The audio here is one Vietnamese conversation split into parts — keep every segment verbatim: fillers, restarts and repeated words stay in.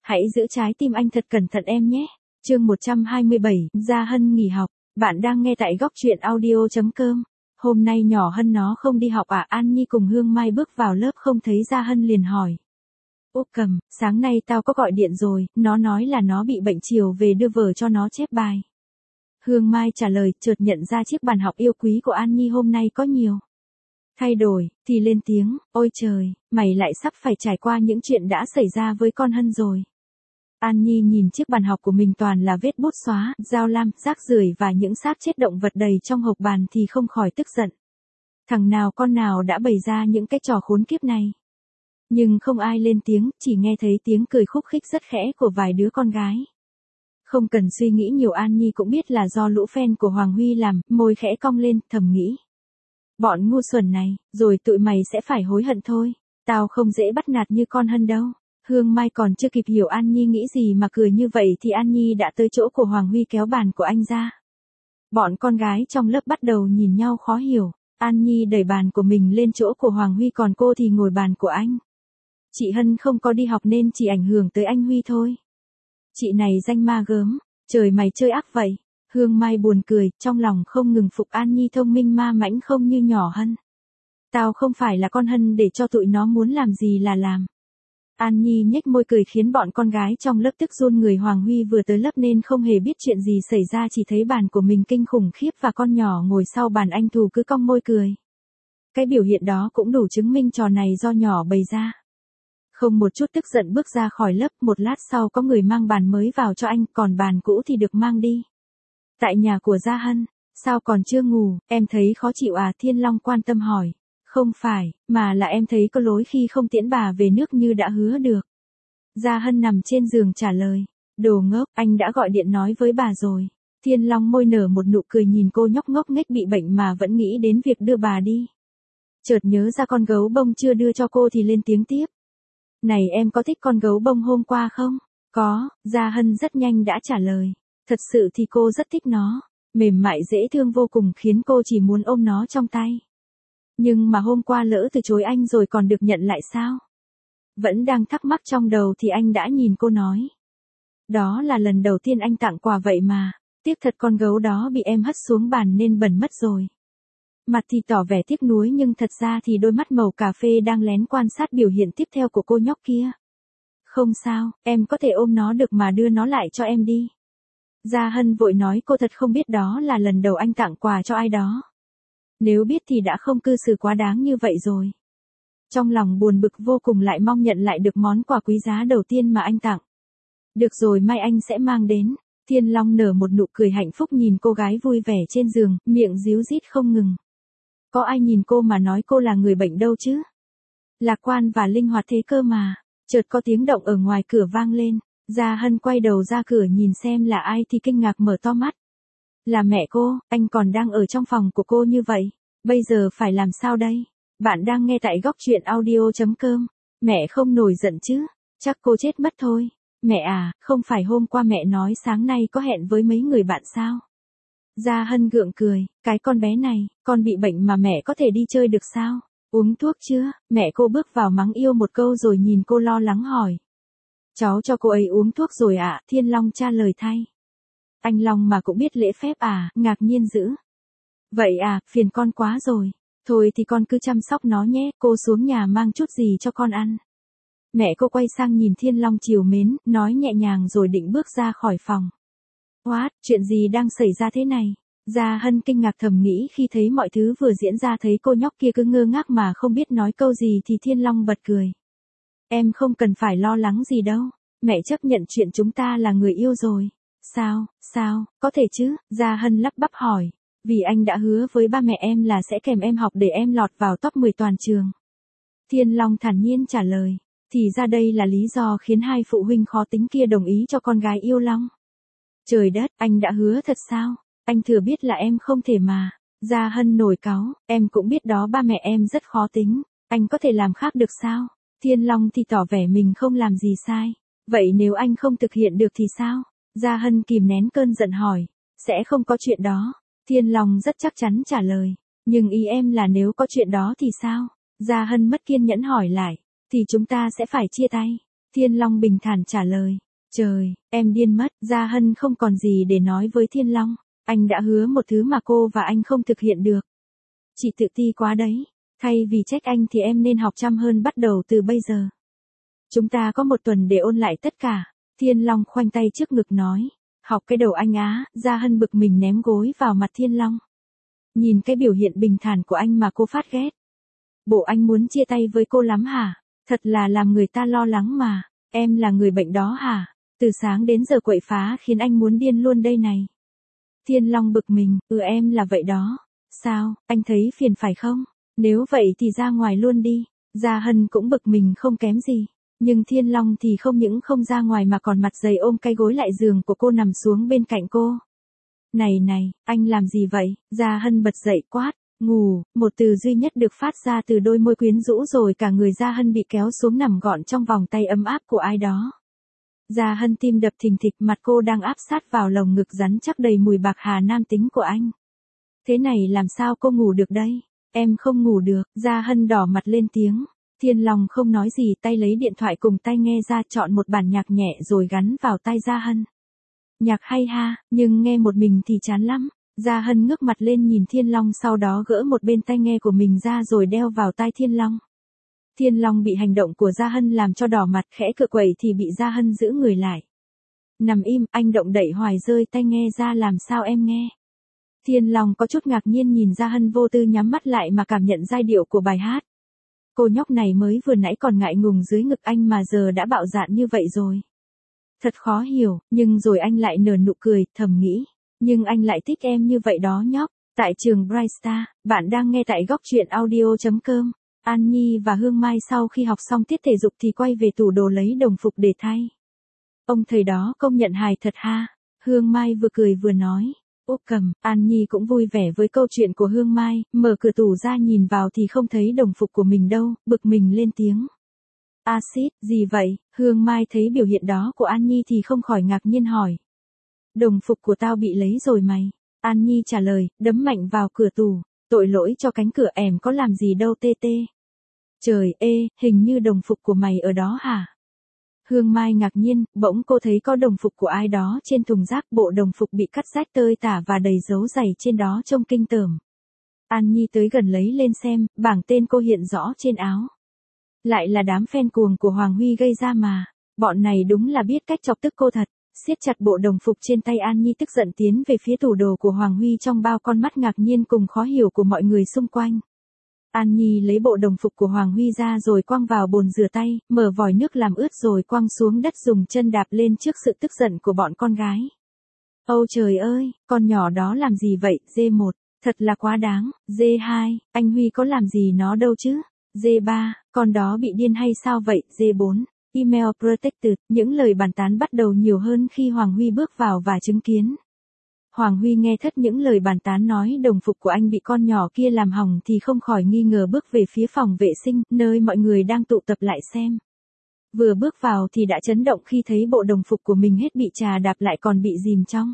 Hãy giữ trái tim anh thật cẩn thận em nhé. Chương một trăm hai mươi bảy, Gia Hân nghỉ học. Bạn đang nghe tại góc truyện audio chấm com. Hôm nay nhỏ Hân nó không đi học à? An Nhi cùng Hương Mai bước vào lớp không thấy Gia Hân liền hỏi. Úp cầm, sáng nay tao có gọi điện rồi, nó nói là nó bị bệnh chiều về đưa vở cho nó chép bài. Hương Mai trả lời, chợt nhận ra chiếc bàn học yêu quý của An Nhi hôm nay có nhiều thay đổi, thì lên tiếng, ôi trời, mày lại sắp phải trải qua những chuyện đã xảy ra với con Hân rồi. An Nhi nhìn chiếc bàn học của mình toàn là vết bút xóa, dao lam, rác rưởi và những xác chết động vật đầy trong hộc bàn thì không khỏi tức giận. Thằng nào con nào đã bày ra những cái trò khốn kiếp này. Nhưng không ai lên tiếng, chỉ nghe thấy tiếng cười khúc khích rất khẽ của vài đứa con gái. Không cần suy nghĩ nhiều, An Nhi cũng biết là do lũ fan của Hoàng Huy làm, môi khẽ cong lên, thầm nghĩ. Bọn ngu xuẩn này, rồi tụi mày sẽ phải hối hận thôi. Tao không dễ bắt nạt như con Hân đâu. Hương Mai còn chưa kịp hiểu An Nhi nghĩ gì mà cười như vậy thì An Nhi đã tới chỗ của Hoàng Huy kéo bàn của anh ra. Bọn con gái trong lớp bắt đầu nhìn nhau khó hiểu. An Nhi đẩy bàn của mình lên chỗ của Hoàng Huy, còn cô thì ngồi bàn của anh. Chị Hân không có đi học nên chỉ ảnh hưởng tới anh Huy thôi. Chị này danh ma gớm, trời mày chơi ác vậy. Hương Mai buồn cười, trong lòng không ngừng phục An Nhi thông minh ma mãnh không như nhỏ Hân. Tao không phải là con Hân để cho tụi nó muốn làm gì là làm. An Nhi nhếch môi cười khiến bọn con gái trong lớp tức run người. Hoàng Huy vừa tới lớp nên không hề biết chuyện gì xảy ra, chỉ thấy bàn của mình kinh khủng khiếp và con nhỏ ngồi sau bàn anh Thù cứ cong môi cười. Cái biểu hiện đó cũng đủ chứng minh trò này do nhỏ bày ra. Không một chút tức giận bước ra khỏi lớp, một lát sau có người mang bàn mới vào cho anh, còn bàn cũ thì được mang đi. Tại nhà của Gia Hân, sao còn chưa ngủ, em thấy khó chịu à? Thiên Long quan tâm hỏi. Không phải, mà là em thấy có lỗi khi không tiễn bà về nước như đã hứa được. Gia Hân nằm trên giường trả lời. Đồ ngốc, anh đã gọi điện nói với bà rồi. Thiên Long môi nở một nụ cười nhìn cô nhóc ngốc nghếch bị bệnh mà vẫn nghĩ đến việc đưa bà đi. Chợt nhớ ra con gấu bông chưa đưa cho cô thì lên tiếng tiếp. Này em có thích con gấu bông hôm qua không? Có, Gia Hân rất nhanh đã trả lời. Thật sự thì cô rất thích nó. Mềm mại dễ thương vô cùng khiến cô chỉ muốn ôm nó trong tay. Nhưng mà hôm qua lỡ từ chối anh rồi còn được nhận lại sao? Vẫn đang thắc mắc trong đầu thì anh đã nhìn cô nói. Đó là lần đầu tiên anh tặng quà vậy mà. Tiếc thật con gấu đó bị em hất xuống bàn nên bẩn mất rồi. Mặt thì tỏ vẻ tiếc nuối nhưng thật ra thì đôi mắt màu cà phê đang lén quan sát biểu hiện tiếp theo của cô nhóc kia. Không sao, em có thể ôm nó được mà, đưa nó lại cho em đi. Gia Hân vội nói cô thật không biết đó là lần đầu anh tặng quà cho ai đó. Nếu biết thì đã không cư xử quá đáng như vậy rồi. Trong lòng buồn bực vô cùng lại mong nhận lại được món quà quý giá đầu tiên mà anh tặng. Được rồi, mai anh sẽ mang đến. Thiên Long nở một nụ cười hạnh phúc nhìn cô gái vui vẻ trên giường, miệng ríu rít không ngừng. Có ai nhìn cô mà nói cô là người bệnh đâu chứ? Lạc quan và linh hoạt thế cơ mà. Chợt có tiếng động ở ngoài cửa vang lên. Gia Hân quay đầu ra cửa nhìn xem là ai thì kinh ngạc mở to mắt. Là mẹ cô, anh còn đang ở trong phòng của cô như vậy. Bây giờ phải làm sao đây? Bạn đang nghe tại góc truyện audio chấm com. Mẹ không nổi giận chứ? Chắc cô chết mất thôi. Mẹ à, không phải hôm qua mẹ nói sáng nay có hẹn với mấy người bạn sao? Gia Hân gượng cười, cái con bé này, con bị bệnh mà mẹ có thể đi chơi được sao? Uống thuốc chưa? Mẹ cô bước vào mắng yêu một câu rồi nhìn cô lo lắng hỏi. Cháu cho cô ấy uống thuốc rồi ạ, à? Thiên Long trả lời thay. Anh Long mà cũng biết lễ phép à, ngạc nhiên dữ. Vậy à, phiền con quá rồi. Thôi thì con cứ chăm sóc nó nhé, cô xuống nhà mang chút gì cho con ăn. Mẹ cô quay sang nhìn Thiên Long trìu mến, nói nhẹ nhàng rồi định bước ra khỏi phòng. What, chuyện gì đang xảy ra thế này? Gia Hân kinh ngạc thầm nghĩ khi thấy mọi thứ vừa diễn ra, thấy cô nhóc kia cứ ngơ ngác mà không biết nói câu gì thì Thiên Long bật cười. Em không cần phải lo lắng gì đâu, mẹ chấp nhận chuyện chúng ta là người yêu rồi. Sao, sao, có thể chứ? Gia Hân lắp bắp hỏi. Vì anh đã hứa với ba mẹ em là sẽ kèm em học để em lọt vào top mười toàn trường. Thiên Long thản nhiên trả lời. Thì ra đây là lý do khiến hai phụ huynh khó tính kia đồng ý cho con gái yêu Long. Trời đất, anh đã hứa thật sao? Anh thừa biết là em không thể mà. Gia Hân nổi cáu, em cũng biết đó, ba mẹ em rất khó tính. Anh có thể làm khác được sao? Thiên Long thì tỏ vẻ mình không làm gì sai. Vậy nếu anh không thực hiện được thì sao? Gia Hân kìm nén cơn giận hỏi. Sẽ không có chuyện đó. Thiên Long rất chắc chắn trả lời. Nhưng ý em là nếu có chuyện đó thì sao? Gia Hân mất kiên nhẫn hỏi lại. Thì chúng ta sẽ phải chia tay. Thiên Long bình thản trả lời. Trời, em điên mất, Gia Hân không còn gì để nói với Thiên Long. Anh đã hứa một thứ mà cô và anh không thực hiện được. Chị tự ti quá đấy. Thay vì trách anh thì em nên học chăm hơn bắt đầu từ bây giờ. Chúng ta có một tuần để ôn lại tất cả. Thiên Long khoanh tay trước ngực nói. Học cái đầu anh á, Gia Hân bực mình ném gối vào mặt Thiên Long. Nhìn cái biểu hiện bình thản của anh mà cô phát ghét. Bộ anh muốn chia tay với cô lắm hả? Thật là làm người ta lo lắng mà. Em là người bệnh đó hả? Từ sáng đến giờ quậy phá khiến anh muốn điên luôn đây này. Thiên Long bực mình, ừ em là vậy đó. Sao, anh thấy phiền phải không? Nếu vậy thì ra ngoài luôn đi. Gia Hân cũng bực mình không kém gì. Nhưng Thiên Long thì không những không ra ngoài mà còn mặt dày ôm cái gối lại giường của cô nằm xuống bên cạnh cô. Này này, anh làm gì vậy? Gia Hân bật dậy quát. Ngủ, một từ duy nhất được phát ra từ đôi môi quyến rũ rồi cả người Gia Hân bị kéo xuống nằm gọn trong vòng tay ấm áp của ai đó. Gia Hân tim đập thình thịch, mặt cô đang áp sát vào lồng ngực rắn chắc đầy mùi bạc hà nam tính của anh. Thế này làm sao cô ngủ được đây? Em không ngủ được, Gia Hân đỏ mặt lên tiếng. Thiên Long không nói gì, tay lấy điện thoại cùng tai nghe ra chọn một bản nhạc nhẹ rồi gắn vào tai Gia Hân. Nhạc hay ha, nhưng nghe một mình thì chán lắm. Gia Hân ngước mặt lên nhìn Thiên Long, sau đó gỡ một bên tai nghe của mình ra rồi đeo vào tai Thiên Long. Thiên Long bị hành động của Gia Hân làm cho đỏ mặt, khẽ cựa quậy thì bị Gia Hân giữ người lại. Nằm im, anh động đậy hoài rơi tai nghe ra làm sao em nghe. Thiên Long có chút ngạc nhiên nhìn Gia Hân vô tư nhắm mắt lại mà cảm nhận giai điệu của bài hát. Cô nhóc này mới vừa nãy còn ngại ngùng dưới ngực anh mà giờ đã bạo dạn như vậy rồi. Thật khó hiểu, nhưng rồi anh lại nở nụ cười, thầm nghĩ. Nhưng anh lại thích em như vậy đó nhóc. Tại trường Bright Star, bạn đang nghe tại góc truyện audio chấm com. An Nhi và Hương Mai sau khi học xong tiết thể dục thì quay về tủ đồ lấy đồng phục để thay. Ông thầy đó công nhận hài thật ha. Hương Mai vừa cười vừa nói. Úp cầm, An Nhi cũng vui vẻ với câu chuyện của Hương Mai, mở cửa tủ ra nhìn vào thì không thấy đồng phục của mình đâu, bực mình lên tiếng. Axit, gì vậy? Hương Mai thấy biểu hiện đó của An Nhi thì không khỏi ngạc nhiên hỏi. Đồng phục của tao bị lấy rồi mày. An Nhi trả lời, đấm mạnh vào cửa tủ. Tội lỗi cho cánh cửa, em có làm gì đâu tê tê. Trời ê, hình như đồng phục của mày ở đó hả? Hương Mai ngạc nhiên, bỗng cô thấy có đồng phục của ai đó trên thùng rác, bộ đồng phục bị cắt rách tơi tả và đầy dấu giày trên đó trông kinh tởm. An Nhi tới gần lấy lên xem, bảng tên cô hiện rõ trên áo. Lại là đám fan cuồng của Hoàng Huy gây ra mà. Bọn này đúng là biết cách chọc tức cô thật. Siết chặt bộ đồng phục trên tay, An Nhi tức giận tiến về phía tủ đồ của Hoàng Huy trong bao con mắt ngạc nhiên cùng khó hiểu của mọi người xung quanh. An Nhi lấy bộ đồng phục của Hoàng Huy ra rồi quăng vào bồn rửa tay, mở vòi nước làm ướt rồi quăng xuống đất dùng chân đạp lên trước sự tức giận của bọn con gái. Âu trời ơi, con nhỏ đó làm gì vậy, dê một, thật là quá đáng, dê hai, anh Huy có làm gì nó đâu chứ, dê ba, con đó bị điên hay sao vậy, dê bốn. Email protected, những lời bàn tán bắt đầu nhiều hơn khi Hoàng Huy bước vào và chứng kiến. Hoàng Huy nghe thất những lời bàn tán nói đồng phục của anh bị con nhỏ kia làm hỏng thì không khỏi nghi ngờ bước về phía phòng vệ sinh, nơi mọi người đang tụ tập lại xem. Vừa bước vào thì đã chấn động khi thấy bộ đồng phục của mình hết bị trà đạp lại còn bị dìm trong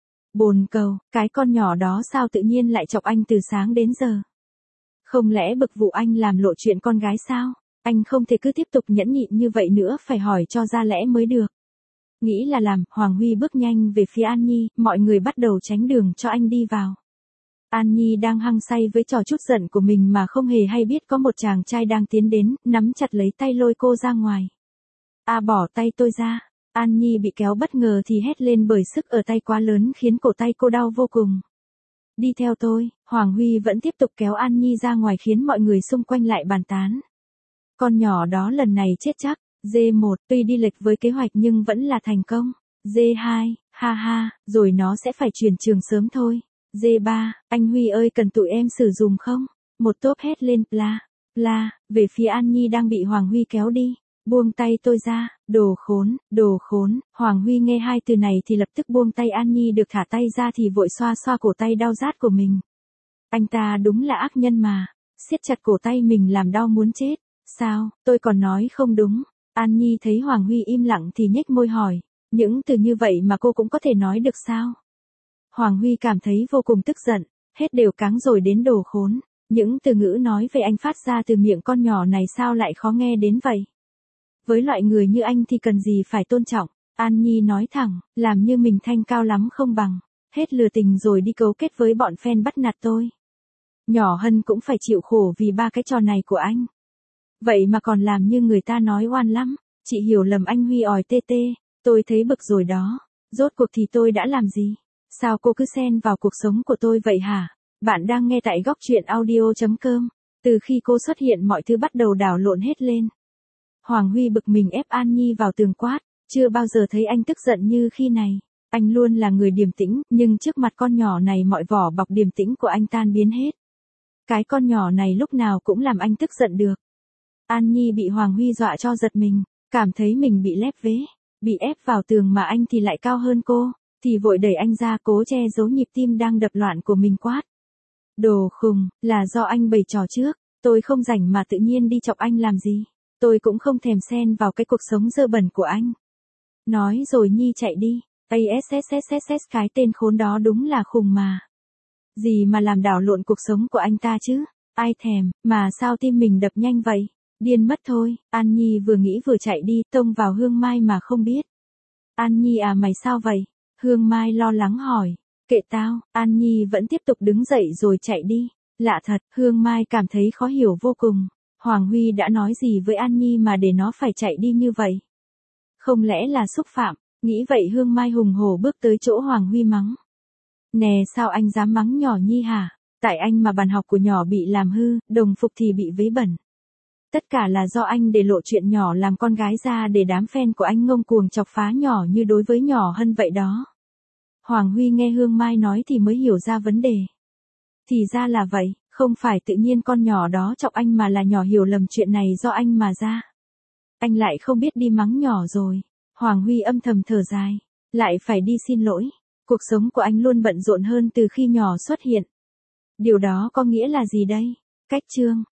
bồn cầu, cái con nhỏ đó sao tự nhiên lại chọc anh từ sáng đến giờ. Không lẽ bực vụ anh làm lộ chuyện con gái sao? Anh không thể cứ tiếp tục nhẫn nhịn như vậy nữa, phải hỏi cho ra lẽ mới được. Nghĩ là làm, Hoàng Huy bước nhanh về phía An Nhi, mọi người bắt đầu tránh đường cho anh đi vào. An Nhi đang hăng say với trò chút giận của mình mà không hề hay biết có một chàng trai đang tiến đến, nắm chặt lấy tay lôi cô ra ngoài. À bỏ tay tôi ra. An Nhi bị kéo bất ngờ thì hét lên bởi sức ở tay quá lớn khiến cổ tay cô đau vô cùng. Đi theo tôi, Hoàng Huy vẫn tiếp tục kéo An Nhi ra ngoài khiến mọi người xung quanh lại bàn tán. Con nhỏ đó lần này chết chắc. dê một, tuy đi lệch với kế hoạch nhưng vẫn là thành công. dê hai, ha ha, rồi nó sẽ phải chuyển trường sớm thôi. dê ba, anh Huy ơi cần tụi em sử dụng không? Một tốp hét lên, la, la, về phía An Nhi đang bị Hoàng Huy kéo đi. Buông tay tôi ra, đồ khốn, đồ khốn. Hoàng Huy nghe hai từ này thì lập tức buông tay An Nhi, được thả tay ra thì vội xoa xoa cổ tay đau rát của mình. Anh ta đúng là ác nhân mà, siết chặt cổ tay mình làm đau muốn chết. Sao, tôi còn nói không đúng. An Nhi thấy Hoàng Huy im lặng thì nhếch môi hỏi, những từ như vậy mà cô cũng có thể nói được sao? Hoàng Huy cảm thấy vô cùng tức giận, hết đều cáng rồi đến đồ khốn. Những từ ngữ nói về anh phát ra từ miệng con nhỏ này sao lại khó nghe đến vậy? Với loại người như anh thì cần gì phải tôn trọng. An Nhi nói thẳng, làm như mình thanh cao lắm không bằng. Hết lừa tình rồi đi cấu kết với bọn fan bắt nạt tôi. Nhỏ Hân cũng phải chịu khổ vì ba cái trò này của anh. Vậy mà còn làm như người ta nói oan lắm. Chị hiểu lầm anh Huy òi tê tê. Tôi thấy bực rồi đó. Rốt cuộc thì tôi đã làm gì? Sao cô cứ xen vào cuộc sống của tôi vậy hả? Bạn đang nghe tại góc truyện audio.com. Từ khi cô xuất hiện mọi thứ bắt đầu đảo lộn hết lên. Hoàng Huy bực mình ép An Nhi vào tường quát. Chưa bao giờ thấy anh tức giận như khi này. Anh luôn là người điềm tĩnh, nhưng trước mặt con nhỏ này mọi vỏ bọc điềm tĩnh của anh tan biến hết. Cái con nhỏ này lúc nào cũng làm anh tức giận được. An Nhi bị Hoàng Huy dọa cho giật mình, cảm thấy mình bị lép vế, bị ép vào tường mà anh thì lại cao hơn cô, thì vội đẩy anh ra cố che giấu nhịp tim đang đập loạn của mình quát. Đồ khùng, là do anh bày trò trước, tôi không rảnh mà tự nhiên đi chọc anh làm gì, tôi cũng không thèm xen vào cái cuộc sống dơ bẩn của anh. Nói rồi Nhi chạy đi, asssss cái tên khốn đó đúng là khùng mà. Gì mà làm đảo lộn cuộc sống của anh ta chứ, ai thèm, mà sao tim mình đập nhanh vậy, điên mất thôi. An Nhi vừa nghĩ vừa chạy đi, tông vào Hương Mai mà không biết. An Nhi à mày sao vậy? Hương Mai lo lắng hỏi. Kệ tao. An Nhi vẫn tiếp tục đứng dậy rồi chạy đi. Lạ thật, Hương Mai cảm thấy khó hiểu vô cùng. Hoàng Huy đã nói gì với An Nhi mà để nó phải chạy đi như vậy? Không lẽ là xúc phạm? Nghĩ vậy Hương Mai hùng hổ bước tới chỗ Hoàng Huy mắng. Nè sao anh dám mắng nhỏ Nhi hả? Tại anh mà bàn học của nhỏ bị làm hư, đồng phục thì bị vấy bẩn. Tất cả là do anh để lộ chuyện nhỏ làm con gái ra để đám fan của anh ngông cuồng chọc phá nhỏ như đối với nhỏ Hân vậy đó. Hoàng Huy nghe Hương Mai nói thì mới hiểu ra vấn đề. Thì ra là vậy, không phải tự nhiên con nhỏ đó chọc anh mà là nhỏ hiểu lầm chuyện này do anh mà ra. Anh lại không biết đi mắng nhỏ rồi. Hoàng Huy âm thầm thở dài, lại phải đi xin lỗi. Cuộc sống của anh luôn bận rộn hơn từ khi nhỏ xuất hiện. Điều đó có nghĩa là gì đây? Cách chương